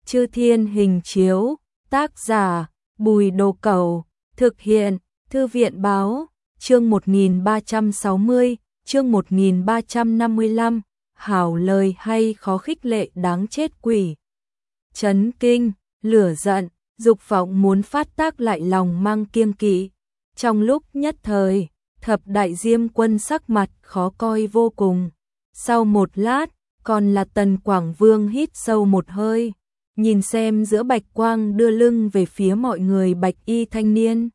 Chư Thiên Hình Chiếu, tác giả Bùi Đồ Cẩu, thực hiện Thư viện Báo, chương 1360, chương 1355, hảo lời hay khó khích lệ đáng chết quỷ. Chấn kinh, lửa giận, dục vọng muốn phát tác lại lòng mang kiêng kỵ. Trong lúc nhất thời, thập đại diêm quân sắc mặt khó coi vô cùng. Sau một lát, còn là Tần Quảng Vương hít sâu một hơi, nhìn xem giữa bạch quang đưa lưng về phía mọi người bạch y thanh niên.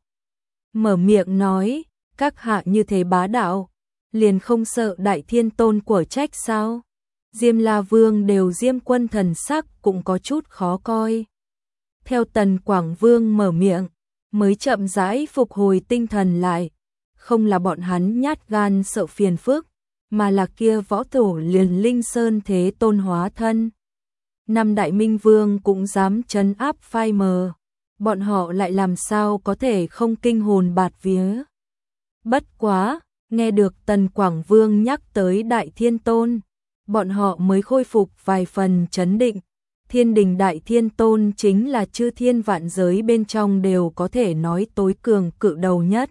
Mở miệng nói, các hạ như thế bá đạo, liền không sợ đại thiên tôn của trách sao? Diêm La Vương đều diêm quân thần sắc cũng có chút khó coi. Theo Tần Quảng Vương mở miệng, mới chậm rãi phục hồi tinh thần lại. Không là bọn hắn nhát gan sợ phiền phức, mà là kia võ tổ liền Linh Sơn Thế Tôn hóa thân. Năm đại minh vương cũng dám trấn áp phai mờ, bọn họ lại làm sao có thể không kinh hồn bạt vía. Bất quá, nghe được Tần Quảng Vương nhắc tới Đại Thiên Tôn, bọn họ mới khôi phục vài phần chấn định. Thiên đình Đại Thiên Tôn chính là chư thiên vạn giới bên trong đều có thể nói tối cường cự đầu nhất.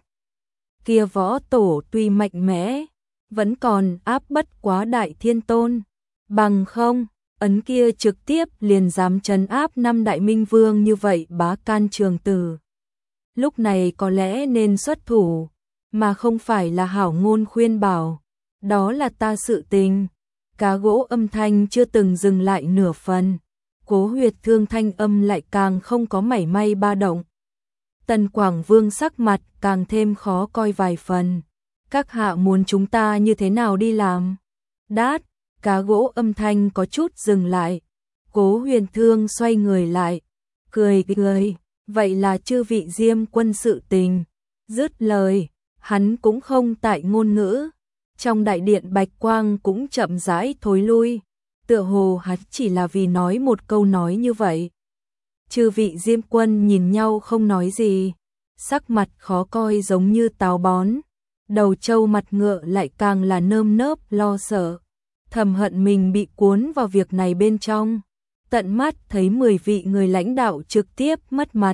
Kia võ tổ tuy mạnh mẽ, vẫn còn áp bất quá Đại Thiên Tôn. Bằng không, ấn kia trực tiếp liền dám trấn áp năm đại minh vương như vậy bá can trường tử. Lúc này có lẽ nên xuất thủ, mà không phải là hảo ngôn khuyên bảo. Đó là ta sự tình. Cá gỗ âm thanh chưa từng dừng lại nửa phần. Cố Huyệt Thương thanh âm lại càng không có mảy may ba động. Tần Quảng Vương sắc mặt càng thêm khó coi vài phần. Các hạ muốn chúng ta như thế nào đi làm? Đát, cá gỗ âm thanh có chút dừng lại. Cố Huyền Thương xoay người lại, cười cười, vậy là chư vị diêm quân sự tình. Dứt lời, hắn cũng không tại ngôn ngữ. Trong đại điện bạch quang cũng chậm rãi thối lui. Tựa hồ hắn chỉ là vì nói một câu nói như vậy. Chư vị diêm quân nhìn nhau không nói gì, sắc mặt khó coi giống như táo bón. Đầu trâu mặt ngựa lại càng là nơm nớp lo sợ, thầm hận mình bị cuốn vào việc này bên trong. Tận mắt thấy 10 vị người lãnh đạo trực tiếp mất mặt.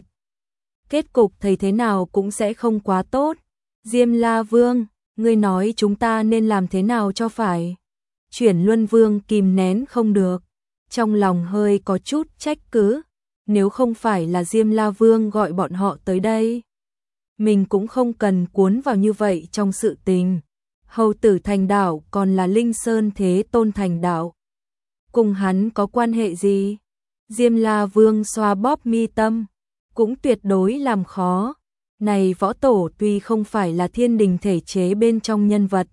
Kết cục thấy thế nào cũng sẽ không quá tốt. Diêm La Vương, ngươi nói chúng ta nên làm thế nào cho phải? Chuyển Luân Vương kìm nén không được, trong lòng hơi có chút trách cứ. Nếu không phải là Diêm La Vương gọi bọn họ tới đây, mình cũng không cần cuốn vào như vậy trong sự tình. Hầu tử thành đạo còn là Linh Sơn Thế Tôn thành đạo, cùng hắn có quan hệ gì? Diêm La Vương xoa bóp mi tâm, cũng tuyệt đối làm khó. Này võ tổ tuy không phải là thiên đình thể chế bên trong nhân vật,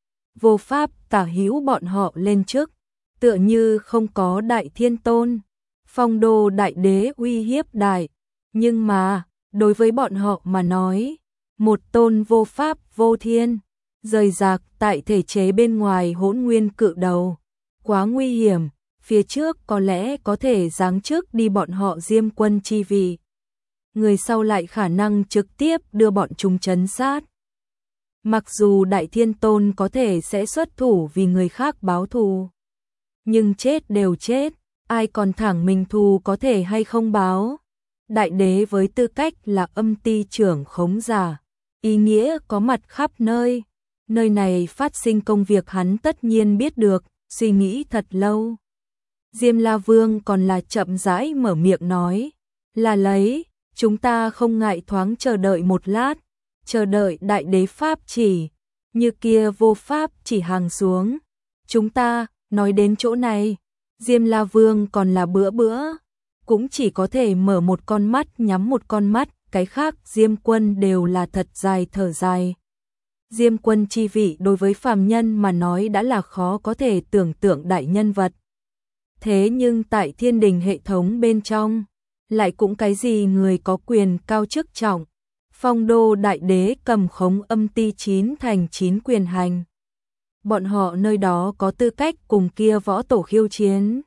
vô pháp tả hữu bọn họ lên trước, tựa như không có Đại Thiên Tôn, Phong Đô Đại Đế uy hiếp đại. Nhưng mà, đối với bọn họ mà nói, một tôn vô pháp vô thiên, rời rạc tại thể chế bên ngoài hỗn nguyên cự đầu, quá nguy hiểm. Phía trước có lẽ có thể giáng trước đi bọn họ diêm quân chi vị, người sau lại khả năng trực tiếp đưa bọn chúng trấn sát. Mặc dù Đại Thiên Tôn có thể sẽ xuất thủ vì người khác báo thù, nhưng chết đều chết, ai còn thẳng mình thù có thể hay không báo. Đại đế với tư cách là âm ty trưởng khống giả, ý nghĩa có mặt khắp nơi. Nơi này phát sinh công việc hắn tất nhiên biết được, suy nghĩ thật lâu. Diêm La Vương còn là chậm rãi mở miệng nói, là lấy, chúng ta không ngại thoáng chờ đợi một lát, chờ đợi đại đế pháp chỉ, như kia vô pháp chỉ hàng xuống. Chúng ta, nói đến chỗ này, Diêm La Vương còn là bữa cũng chỉ có thể mở một con mắt nhắm một con mắt, cái khác diêm quân đều là thật dài thở dài. Diêm quân chi vị đối với phàm nhân mà nói đã là khó có thể tưởng tượng đại nhân vật. Thế nhưng tại thiên đình hệ thống bên trong, lại cũng cái gì người có quyền cao chức trọng. Phong Đô Đại Đế cầm khống âm ty 9 thành 9 quyền hành. Bọn họ nơi đó có tư cách cùng kia võ tổ khiêu chiến.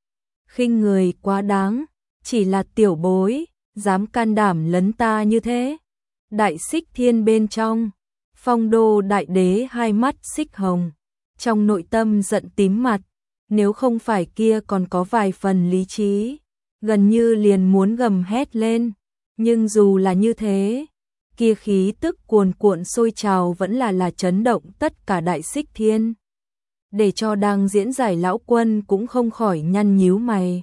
Khinh người quá đáng, chỉ là tiểu bối, dám can đảm lấn ta như thế. Đại Xích Thiên bên trong, Phong Đô Đại Đế hai mắt xích hồng, trong nội tâm giận tím mặt, nếu không phải kia còn có vài phần lý trí, gần như liền muốn gầm hét lên, nhưng dù là như thế, kia khí tức cuồn cuộn sôi trào vẫn là chấn động tất cả Đại Xích Thiên. Để cho đang diễn giải lão quân cũng không khỏi nhăn nhíu mày.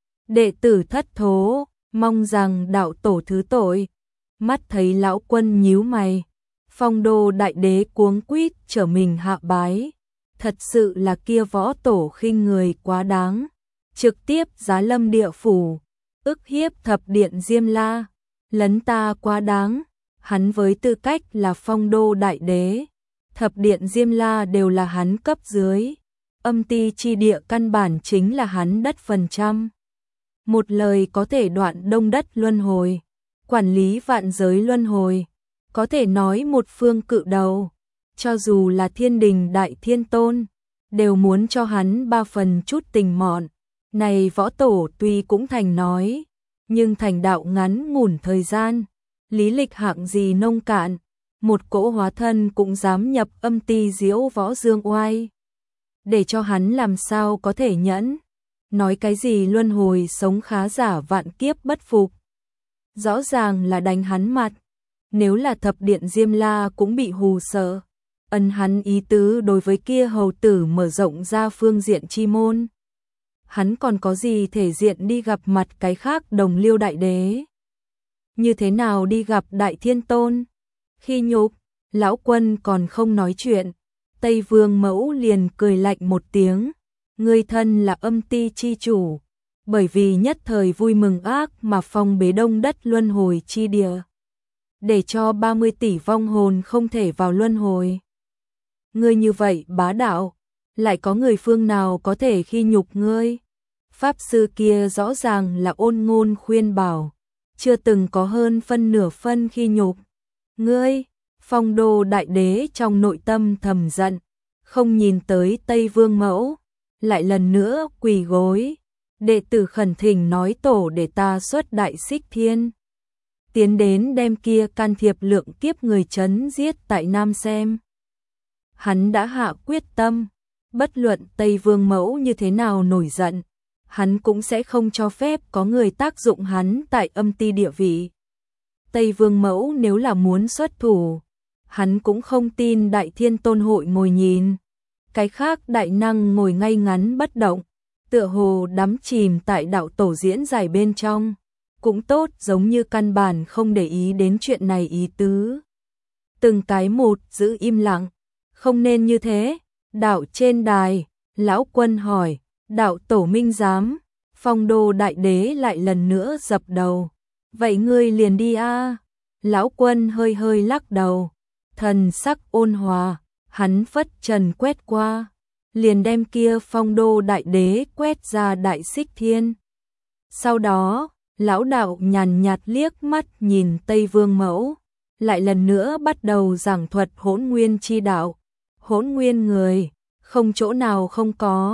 Đệ tử thất thố, mong rằng đạo tổ thứ tội. Mắt thấy lão quân nhíu mày, Phong Đô đại đế cuống quýt trở mình hạ bái. Thật sự là kia võ tổ khinh người quá đáng, trực tiếp giá lâm địa phủ, ức hiếp thập điện Diêm La, lấn ta quá đáng. Hắn với tư cách là Phong Đô đại đế, thập điện Diêm La đều là hắn cấp dưới, âm ti chi địa căn bản chính là hắn đất phần trăm. Một lời có thể đoạn đông đất luân hồi, quản lý vạn giới luân hồi, có thể nói một phương cự đầu, cho dù là Thiên Đình Đại Thiên Tôn, đều muốn cho hắn 3 phần chút tình mọn. Này võ tổ tuy cũng thành nói, nhưng thành đạo ngắn ngủn thời gian, lý lịch hạng gì nông cạn, một cỗ hóa thân cũng dám nhập âm ti diễu võ dương oai. Để cho hắn làm sao có thể nhẫn, nói cái gì luân hồi sống khá giả vạn kiếp bất phục. Rõ ràng là đánh hắn mặt, nếu là thập điện Diêm La cũng bị hù sợ. Ân hắn ý tứ đối với kia hầu tử mở rộng ra phương diện chi môn. Hắn còn có gì thể diện đi gặp mặt cái khác đồng liêu đại đế? Như thế nào đi gặp Đại Thiên Tôn? Khi nhục, lão quân còn không nói chuyện, Tây Vương Mẫu liền cười lạnh một tiếng, ngươi thân là âm ti chi chủ, bởi vì nhất thời vui mừng ác mà phong bế đông đất luân hồi chi địa, để cho 30 tỷ vong hồn không thể vào luân hồi. Ngươi như vậy bá đạo, lại có người phương nào có thể khi nhục ngươi? Pháp sư kia rõ ràng là ôn ngôn khuyên bảo, chưa từng có hơn phân nửa phân khi nhục. Ngươi, Phong Đô đại đế trong nội tâm thầm giận, không nhìn tới Tây Vương Mẫu, lại lần nữa quỳ gối. Đệ tử khẩn thỉnh nói tổ để ta xuất Đại Xích Thiên, tiến đến đem kia can thiệp lượng kiếp người chấn giết tại Nam xem. Hắn đã hạ quyết tâm, bất luận Tây Vương Mẫu như thế nào nổi giận, hắn cũng sẽ không cho phép có người tác dụng hắn tại âm ti địa vị. Tây Vương Mẫu nếu là muốn xuất thủ, hắn cũng không tin Đại Thiên Tôn hội ngồi nhìn. Cái khác đại năng ngồi ngay ngắn bất động, tựa hồ đắm chìm tại đạo tổ diễn giải bên trong, cũng tốt giống như căn bản không để ý đến chuyện này ý tứ. Từng cái một giữ im lặng, không nên như thế. Đạo trên đài, lão quân hỏi, đạo tổ minh giám. Phong Đô đại đế lại lần nữa dập đầu, vậy ngươi liền đi a. Lão quân hơi hơi lắc đầu, thần sắc ôn hòa, hắn phất trần quét qua, liền đem kia Phong Đô đại đế quét ra Đại Xích Thiên. Sau đó, lão đạo nhàn nhạt liếc mắt nhìn Tây Vương Mẫu, lại lần nữa bắt đầu giảng thuật Hỗn Nguyên chi đạo. Hỗn Nguyên người, không chỗ nào không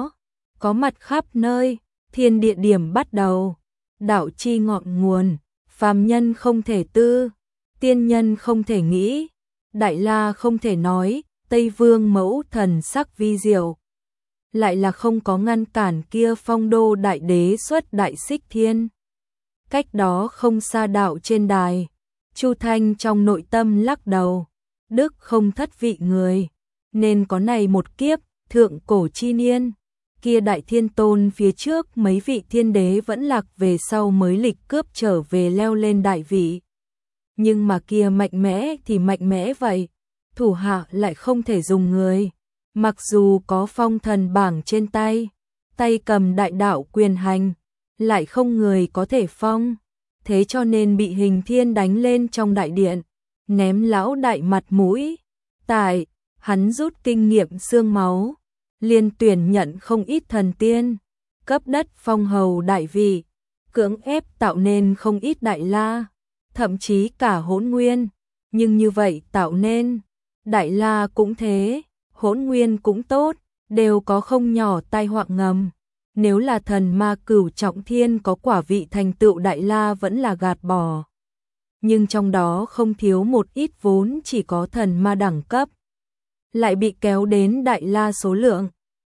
có mặt khắp nơi, thiên địa điểm bắt đầu, đạo chi ngọn nguồn, phàm nhân không thể tư, tiên nhân không thể nghĩ, Đại La không thể nói. Tây Vương Mẫu thần sắc vi diệu, lại là không có ngăn cản kia Phong Đô đại đế xuất Đại Xích Thiên. Cách đó không xa đạo trên đài, Chu Thanh trong nội tâm lắc đầu, đức không thất vị người, nên có này một kiếp, thượng cổ chi niên, kia Đại Thiên Tôn phía trước mấy vị thiên đế vẫn lạc về sau mới lịch cướp trở về leo lên đại vị. Nhưng mà kia mạnh mẽ thì mạnh mẽ vậy, thủ hạ lại không thể dùng người, mặc dù có phong thần bảng trên tay, tay cầm đại đạo quyền hành, lại không người có thể phong, thế cho nên bị Hình Thiên đánh lên trong đại điện, ném lão đại mặt mũi. Tại, hắn rút kinh nghiệm xương máu, liên tuyển nhận không ít thần tiên, cấp đất phong hầu đại vị, cưỡng ép tạo nên không ít Đại La, thậm chí cả Hỗn Nguyên, nhưng như vậy tạo nên Đại La cũng thế, Hỗn Nguyên cũng tốt, đều có không nhỏ tai họa ngầm. Nếu là thần ma cửu trọng thiên có quả vị thành tựu Đại La vẫn là gạt bỏ. Nhưng trong đó không thiếu một ít vốn chỉ có thần ma đẳng cấp, lại bị kéo đến Đại La số lượng.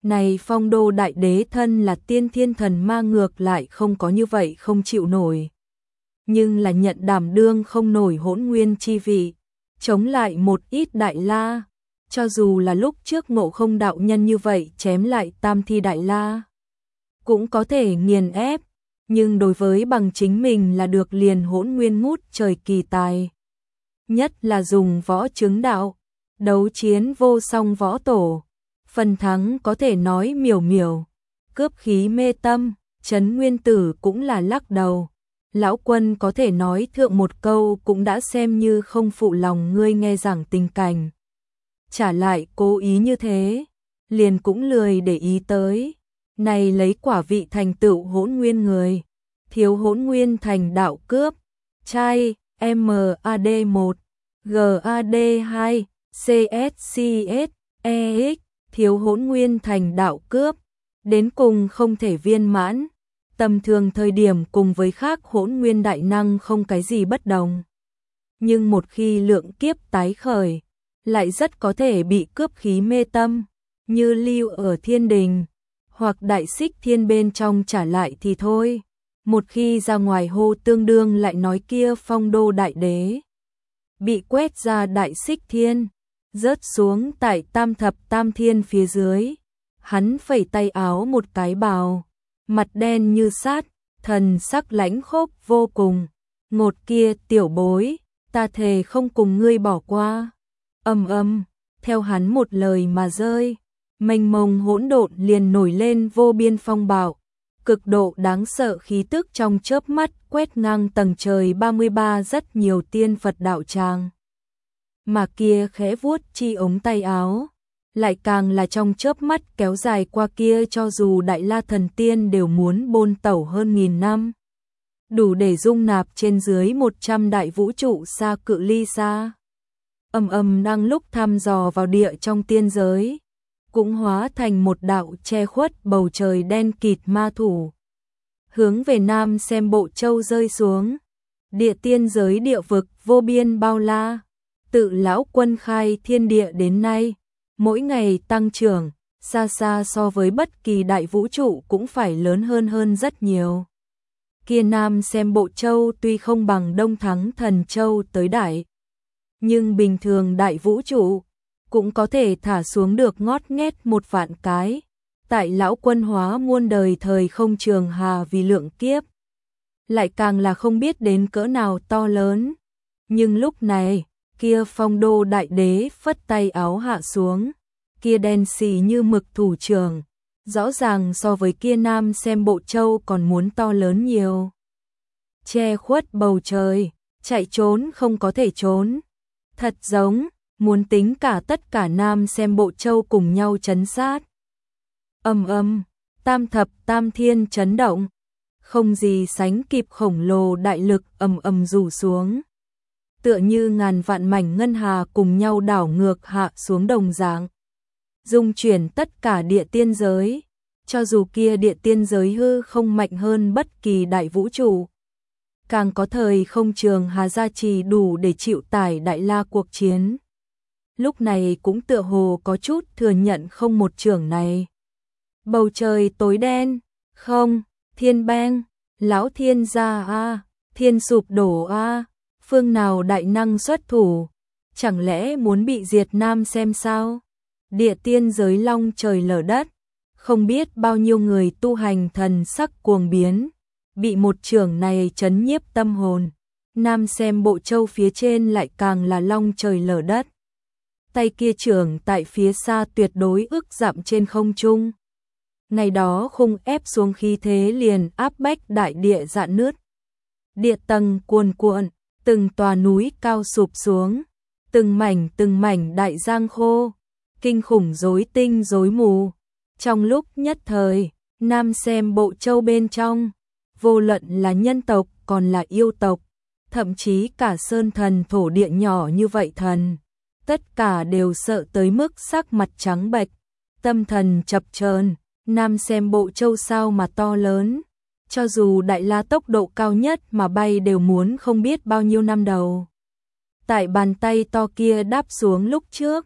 Này Phong Đô Đại Đế thân là tiên thiên thần ma ngược lại không có như vậy không chịu nổi. Nhưng là nhận đảm đương không nổi hỗn nguyên chi vị, chống lại một ít đại la, cho dù là lúc trước Ngộ Không đạo nhân như vậy chém lại tam thi đại la, cũng có thể nghiền ép, nhưng đối với bằng chính mình là được liền hỗn nguyên ngút trời kỳ tài. Nhất là dùng võ chứng đạo, đấu chiến vô song võ tổ, phần thắng có thể nói miểu miểu, cướp khí mê tâm, Trấn Nguyên Tử cũng là lắc đầu. Lão quân có thể nói thượng một câu cũng đã xem như không phụ lòng ngươi nghe giảng tình cảnh. Trả lại cố ý như thế, liền cũng lười để ý tới. Này lấy quả vị thành tựu hỗn nguyên người, thiếu hỗn nguyên thành đạo cướp, trai, MAD1, GAD2, CSCS, EX, thiếu hỗn nguyên thành đạo cướp, đến cùng không thể viên mãn. Tầm thường thời điểm cùng với khác hỗn nguyên đại năng không cái gì bất đồng. Nhưng một khi lượng kiếp tái khởi, lại rất có thể bị cướp khí mê tâm, như lưu ở thiên đình, hoặc đại xích thiên bên trong trả lại thì thôi. Một khi ra ngoài hô tương đương lại nói kia Phong Đô Đại Đế bị quét ra đại xích thiên, rớt xuống tại tam thập tam thiên phía dưới. Hắn phẩy tay áo một cái bào, mặt đen như sát, thần sắc lãnh khốc vô cùng. Ngột kia tiểu bối, ta thề không cùng ngươi bỏ qua. Theo hắn một lời mà rơi, mênh mông hỗn độn liền nổi lên vô biên phong bạo, cực độ đáng sợ khí tức trong chớp mắt quét ngang tầng trời 33 rất nhiều tiên Phật đạo tràng. Mà kia khẽ vuốt chi ống tay áo, lại càng là trong chớp mắt kéo dài qua kia, cho dù đại la thần tiên đều muốn bôn tẩu hơn 1000 năm. Đủ để dung nạp trên dưới 100 đại vũ trụ xa cự ly xa. Đang lúc thăm dò vào địa trong tiên giới, cũng hóa thành một đạo che khuất bầu trời đen kịt ma thủ. Hướng về nam xem Bộ Châu rơi xuống. Địa tiên giới địa vực vô biên bao la, tự lão quân khai thiên địa đến nay, mỗi ngày tăng trưởng, xa xa so với bất kỳ đại vũ trụ cũng phải lớn hơn rất nhiều. Kia nam xem Bộ Châu tuy không bằng Đông Thắng Thần Châu tới đại, nhưng bình thường đại vũ trụ cũng có thể thả xuống được ngót nghét 1.000 cái. Tại lão quân hóa muôn đời thời không trường hà vì lượng kiếp, lại càng là không biết đến cỡ nào to lớn. Nhưng lúc này, kia Phong Đô Đại Đế phất tay áo hạ xuống, kia đen xì như mực thủ trưởng, rõ ràng so với kia nam xem Bộ Châu còn muốn to lớn nhiều. Che khuất bầu trời, chạy trốn không có thể trốn. Thật giống muốn tính cả tất cả nam xem Bộ Châu cùng nhau trấn sát. Tam thập tam thiên chấn động, không gì sánh kịp khổng lồ đại lực rủ xuống. Tựa như ngàn vạn mảnh ngân hà cùng nhau đảo ngược hạ xuống đồng dạng, dung chuyển tất cả địa tiên giới, cho dù kia địa tiên giới hư không mạnh hơn bất kỳ đại vũ trụ, càng có thời không trường hà gia trì đủ để chịu tải đại la cuộc chiến. Lúc này cũng tựa hồ có chút thừa nhận không một trường này. Bầu trời tối đen, không, thiên beng, lão thiên gia a, thiên sụp đổ a, phương nào đại năng xuất thủ, chẳng lẽ muốn bị diệt nam xem sao? Địa tiên giới long trời lở đất, không biết bao nhiêu người tu hành thần sắc cuồng biến, bị một trường này chấn nhiếp tâm hồn. Nam xem Bộ Châu phía trên lại càng là long trời lở đất. Tay kia trưởng tại phía xa tuyệt đối ức dặm trên không trung. Ngày đó khung ép xuống khí thế liền áp bách đại địa rạn nứt. Địa tầng cuồn cuộn, từng tòa núi cao sụp xuống, từng mảnh đại giang khô, kinh khủng rối tinh rối mù. Trong lúc nhất thời, nam xem Bộ Châu bên trong, vô luận là nhân tộc còn là yêu tộc, thậm chí cả sơn thần thổ địa nhỏ như vậy thần, tất cả đều sợ tới mức sắc mặt trắng bệch, tâm thần chập chờn. Nam xem Bộ Châu sao mà to lớn, cho dù đại la tốc độ cao nhất mà bay đều muốn không biết bao nhiêu năm đầu. Tại bàn tay to kia đáp xuống lúc trước,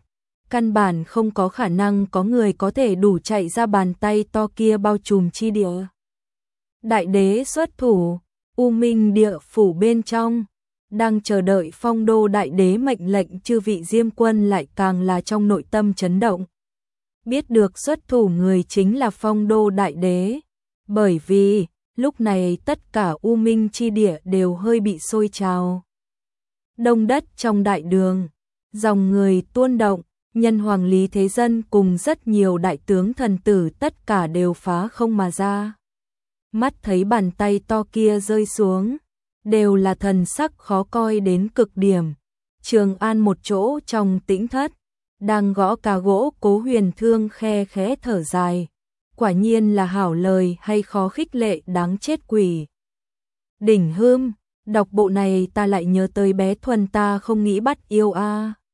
căn bản không có khả năng có người có thể đủ chạy ra bàn tay to kia bao trùm chi địa. Đại đế xuất thủ, U Minh địa phủ bên trong, đang chờ đợi Phong Đô đại đế mệnh lệnh, chư vị Diêm quân lại càng là trong nội tâm chấn động. Biết được xuất thủ người chính là Phong Đô đại đế, bởi vì lúc này tất cả U Minh chi địa đều hơi bị sôi trào. Đông đất trong đại đường, dòng người tuôn động, nhân hoàng Lý Thế Dân cùng rất nhiều đại tướng thần tử tất cả đều phá không mà ra. Mắt thấy bàn tay to kia rơi xuống, đều là thần sắc khó coi đến cực điểm. Trường An một chỗ trong tĩnh thất, đang gõ cà gỗ, Cố Huyền Thương khe khẽ thở dài. Quả nhiên là hảo lời hay khó khích lệ đáng chết quỷ. Đỉnh Hương, đọc bộ này ta lại nhớ tới bé Thuần ta không nghĩ bắt yêu a.